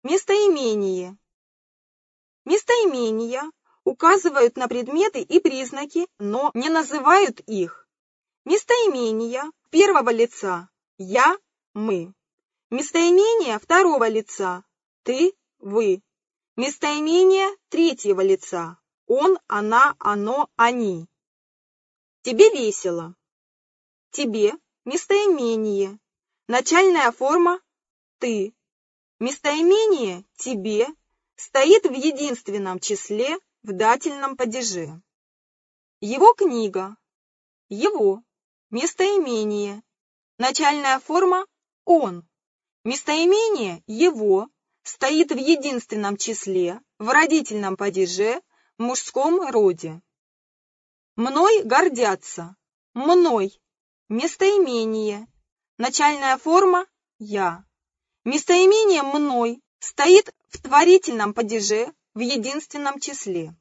Местоимение. Местоимения указывают на предметы и признаки, но не называют их. Местоимения первого лица «я», «мы». Местоимения второго лица «ты», «вы». Местоимения третьего лица «он», «она», «оно», «они». Тебе весело. Тебе местоимение. Начальная форма «ты». Местоимение «тебе» стоит в единственном числе в дательном падеже. Его книга. Его. Местоимение. Начальная форма «он». Местоимение «его» стоит в единственном числе в родительном падеже в мужском роде. Мной гордятся. Мной. Местоимение. Начальная форма «я». Местоимение «мной» стоит в творительном падеже в единственном числе.